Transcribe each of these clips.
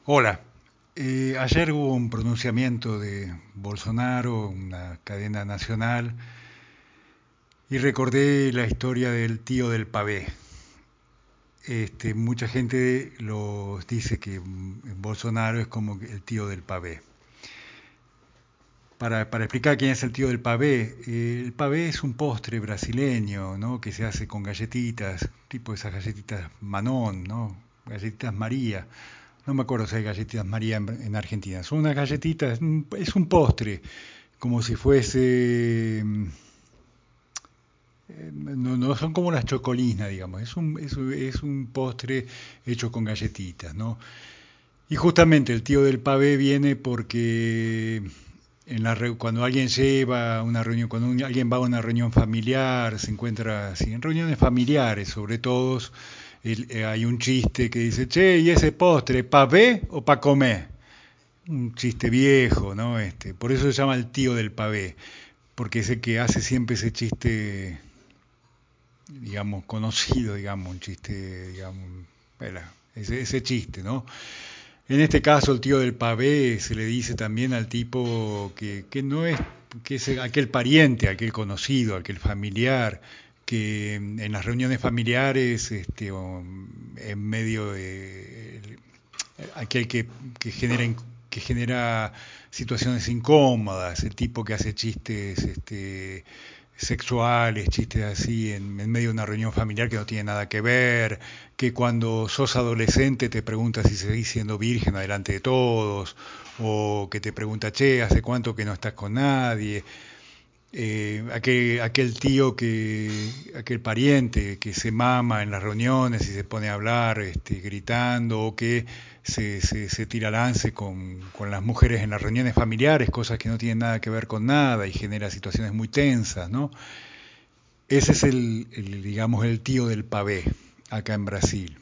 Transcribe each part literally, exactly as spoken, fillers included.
Hola. Eh, ayer hubo un pronunciamiento de Bolsonaro, una cadena nacional, y recordé la historia del tío del pavé. Este, mucha gente lo dice que mm, Bolsonaro es como el tío del pavé. Para, para explicar quién es el tío del pavé, eh, el pavé es un postre brasileño, ¿no? Que se hace con galletitas, tipo esas galletitas Manón, ¿no? Galletitas María. No me acuerdo si hay galletitas María en, en Argentina. Son unas galletitas, es un, es un postre, como si fuese... mm, eh, No, no son como las chocolinas, digamos. Es un, es, un- es un postre hecho con galletitas, ¿no? Y justamente el tío del pavé viene porque en la re- cuando alguien lleva a una reunión, cuando un- alguien va a una reunión familiar, se encuentra así, en reuniones familiares, sobre todo, el- eh, hay un chiste que dice, che, ¿y ese postre, pavé o pa comer? Un chiste viejo, ¿no? Este, por eso se llama el tío del pavé, porque es el que hace siempre ese chiste, digamos, conocido, digamos, un chiste, digamos, bueno, ese, ese chiste, ¿no? En este caso, el tío del pavé se le dice también al tipo que, que no es, que es aquel pariente, aquel conocido, aquel familiar, que en las reuniones familiares, este, o en medio de aquel que, que genera que genera situaciones incómodas, el tipo que hace chistes este, sexuales, chistes así en, en, medio de una reunión familiar que no tiene nada que ver, que cuando sos adolescente te preguntas si seguís siendo virgen adelante de todos, o que te pregunta, che, ¿hace cuánto que no estás con nadie? Eh, aquel, aquel tío que, aquel pariente que se mama en las reuniones y se pone a hablar este, gritando o que se, se, se tira lance con, con las mujeres en las reuniones familiares, cosas que no tienen nada que ver con nada y genera situaciones muy tensas, ¿no? Ese es el, el digamos, el tío del pavé acá en Brasil.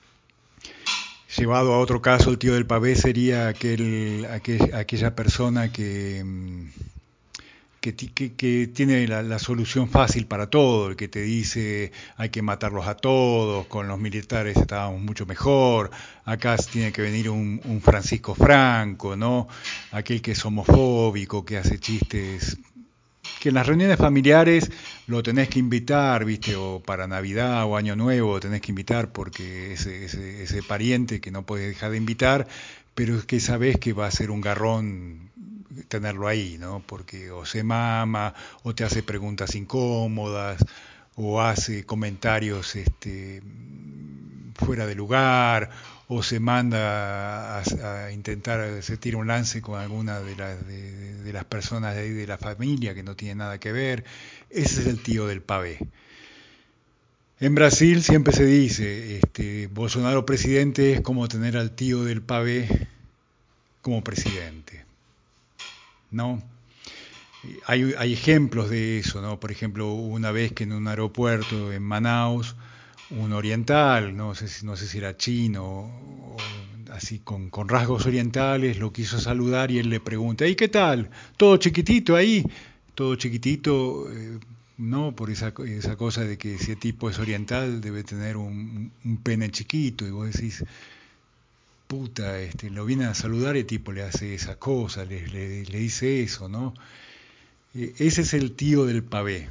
Llevado a otro caso, el tío del pavé sería aquel, aquel aquella persona que, mm, que, que, que tiene la, la, solución fácil para todo, el que te dice hay que matarlos a todos, con los militares estábamos mucho mejor, acá tiene que venir un, un Francisco Franco, ¿no? Aquel que es homofóbico, que hace chistes, que en las reuniones familiares lo tenés que invitar, ¿viste? O para Navidad o Año Nuevo lo tenés que invitar porque ese, ese, ese pariente que no puedes dejar de invitar, pero es que sabés que va a ser un garrón tenerlo ahí, ¿no? Porque o se mama, o te hace preguntas incómodas, o hace comentarios este, fuera de lugar, o se manda a, a intentar, se tira un lance con alguna de, la, de, de, las personas de ahí de la familia que no tiene nada que ver. Ese es el tío del pavé. En Brasil siempre se dice, este, Bolsonaro presidente es como tener al tío del pavé como presidente, ¿no? Hay, hay ejemplos de eso, ¿no? Por ejemplo, una vez que en un aeropuerto en Manaus, un oriental, no sé si, no sé si era chino o, así con, con rasgos orientales, lo quiso saludar y él le pregunta, ¿y qué tal? ¿Todo chiquitito ahí? Todo chiquitito, eh, no, por esa, esa cosa de que si el tipo es oriental debe tener un, un pene chiquito y vos decís, puta, este, lo viene a saludar y el tipo le hace esa cosa, le, le, le dice eso, ¿no? Eh, ese es el tío del pavé.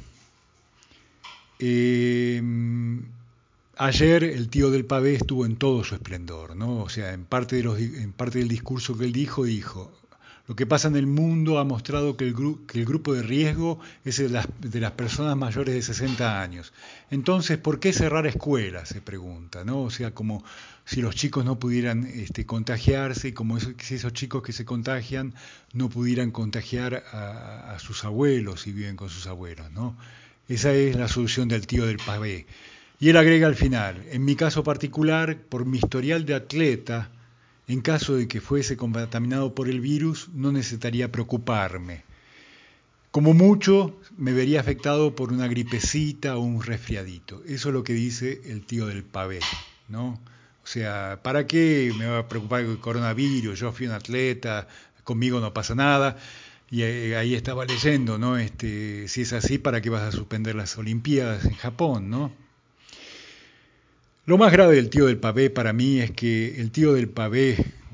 Eh, Ayer el tío del pavé estuvo en todo su esplendor, ¿no? O sea, en parte, de los, en parte del discurso que él dijo, dijo, lo que pasa en el mundo ha mostrado que el, gru que el grupo de riesgo es de las, de las personas mayores de sesenta años. Entonces, ¿por qué cerrar escuelas? Se pregunta, ¿no? O sea, como si los chicos no pudieran este, contagiarse, como eso, si esos chicos que se contagian no pudieran contagiar a, a sus abuelos si viven con sus abuelos, ¿no? Esa es la solución del tío del pavé. Y él agrega al final, en mi caso particular, por mi historial de atleta, en caso de que fuese contaminado por el virus, no necesitaría preocuparme. Como mucho, me vería afectado por una gripecita o un resfriadito. Eso es lo que dice el tío del pavé, ¿no? O sea, ¿para qué me va a preocupar el coronavirus? Yo fui un atleta, conmigo no pasa nada. Y eh, ahí estaba leyendo, ¿no? Este, si es así, ¿para qué vas a suspender las Olimpiadas en Japón, ¿no? Lo más grave del tío del pavé para mí es que el tío del pavé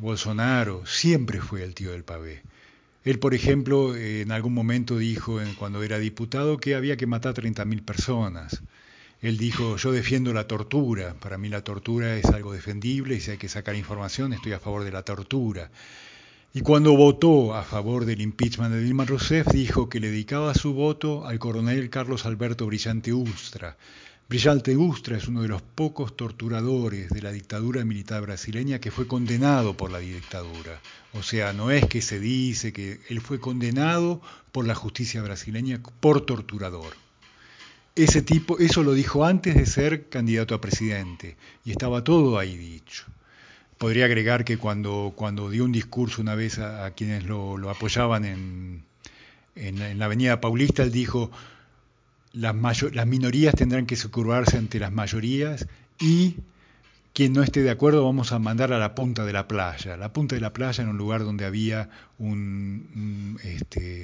Bolsonaro siempre fue el tío del pavé. Él, por ejemplo, en algún momento dijo, cuando era diputado, que había que matar treinta mil personas. Él dijo, yo defiendo la tortura, para mí la tortura es algo defendible y si hay que sacar información estoy a favor de la tortura. Y cuando votó a favor del impeachment de Dilma Rousseff, dijo que le dedicaba su voto al coronel Carlos Alberto Brillante Ustra. Brillante Ustra es uno de los pocos torturadores de la dictadura militar brasileña que fue condenado por la dictadura. O sea, no es que se dice que él fue condenado por la justicia brasileña por torturador. Ese tipo, eso lo dijo antes de ser candidato a presidente y estaba todo ahí dicho. Podría agregar que cuando, cuando dio un discurso una vez a, a quienes lo, lo apoyaban en, en, en la Avenida Paulista, él dijo, las, mayor, las minorías tendrán que sucurbarse ante las mayorías y quien no esté de acuerdo vamos a mandar a la punta de la playa. La punta de la playa era un lugar donde había un, un, este,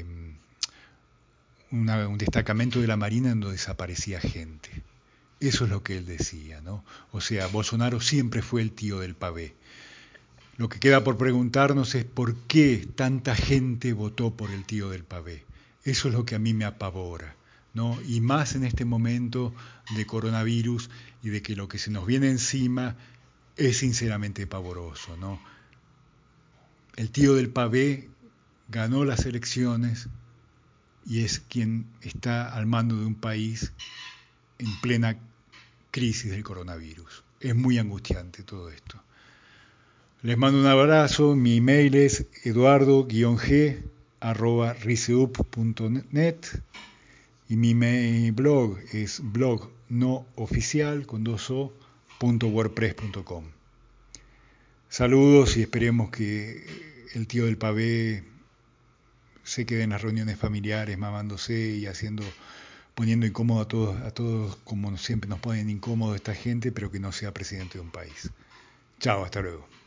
una, un destacamento de la Marina en donde desaparecía gente. Eso es lo que él decía, ¿no? O sea, Bolsonaro siempre fue el tío del pavé. Lo que queda por preguntarnos es por qué tanta gente votó por el tío del pavé. Eso es lo que a mí me apavora, ¿no? Y más en este momento de coronavirus y de que lo que se nos viene encima es sinceramente pavoroso, ¿no? El tío del pavé ganó las elecciones y es quien está al mando de un país en plena crisis del coronavirus. Es muy angustiante todo esto. Les mando un abrazo, mi email es eduardo-g arroba riseup punto net y mi, mi blog es blog no oficial con dos o punto wordpress punto com. Saludos y esperemos que el tío del pavé se quede en las reuniones familiares mamándose y haciendo, poniendo incómodo a todos, a todos como siempre nos ponen incómodo esta gente, pero que no sea presidente de un país. Chao, hasta luego.